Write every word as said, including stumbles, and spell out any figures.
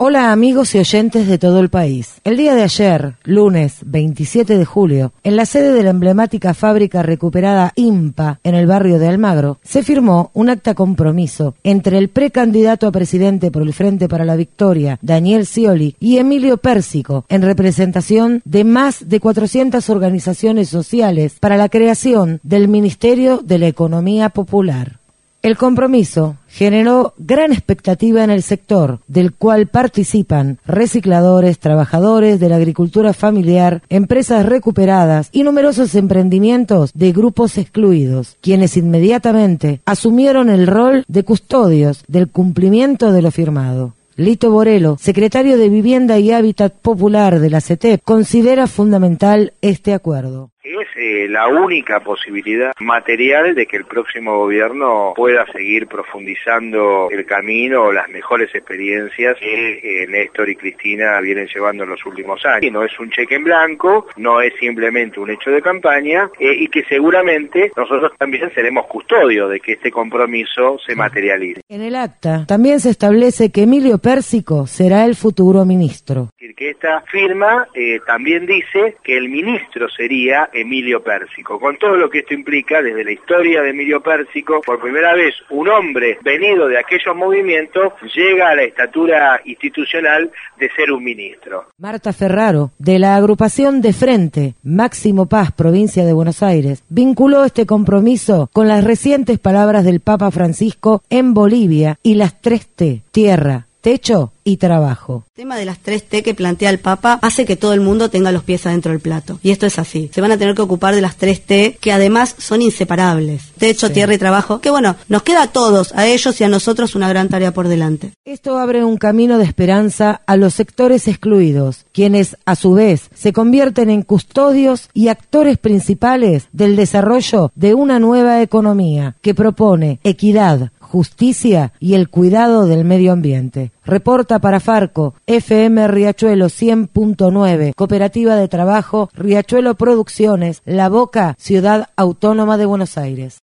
Hola amigos y oyentes de todo el país. El día de ayer, lunes veintisiete de julio, en la sede de la emblemática fábrica recuperada IMPA en el barrio de Almagro, se firmó un acta compromiso entre el precandidato a presidente por el Frente para la Victoria, Daniel Scioli, y Emilio Pérsico, en representación de más de cuatrocientas organizaciones sociales para la creación del Ministerio de la Economía Popular. El compromiso generó gran expectativa en el sector, del cual participan recicladores, trabajadores de la agricultura familiar, empresas recuperadas y numerosos emprendimientos de grupos excluidos, quienes inmediatamente asumieron el rol de custodios del cumplimiento de lo firmado. Lito Borello, secretario de Vivienda y Hábitat Popular de la C E T E P, considera fundamental este acuerdo. Es eh, la única posibilidad material de que el próximo gobierno pueda seguir profundizando el camino o las mejores experiencias que eh, Néstor y Cristina vienen llevando en los últimos años. Y no es un cheque en blanco, no es simplemente un hecho de campaña eh, y que seguramente nosotros también seremos custodios de que este compromiso se materialice. En el acta también se establece que Emilio Pérsico será el futuro ministro. Que esta firma eh, también dice que el ministro sería Emilio Pérsico, con todo lo que esto implica desde la historia de Emilio Pérsico. Por primera vez un hombre venido de aquellos movimientos llega a la estatura institucional de ser un ministro. Marta Ferraro, de la agrupación de Frente, Máximo Paz, provincia de Buenos Aires, vinculó este compromiso con las recientes palabras del Papa Francisco en Bolivia y las tres T, tierra, techo y trabajo. El tema de las tres T que plantea el Papa hace que todo el mundo tenga los pies adentro del plato. Y esto es así. Se van a tener que ocupar de las tres T, que además son inseparables. Techo, sí. Tierra y trabajo. Que bueno, nos queda a todos, a ellos y a nosotros, una gran tarea por delante. Esto abre un camino de esperanza a los sectores excluidos, quienes a su vez se convierten en custodios y actores principales del desarrollo de una nueva economía que propone equidad, justicia y el cuidado del medio ambiente. Reporta para Farco, F M Riachuelo cien punto nueve, Cooperativa de Trabajo, Riachuelo Producciones, La Boca, Ciudad Autónoma de Buenos Aires.